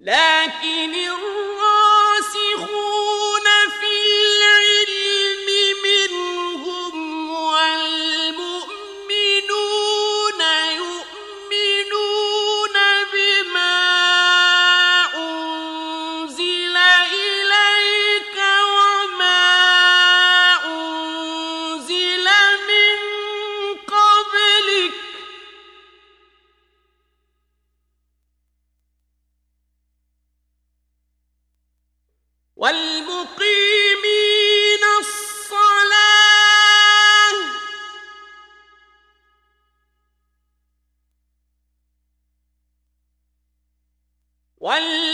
لكن الراسخون في العلم منهم والمؤمنون يؤمنون بما أنزل إليك وما أنزل من قبلك والمقيمين الصلاة والمقيمين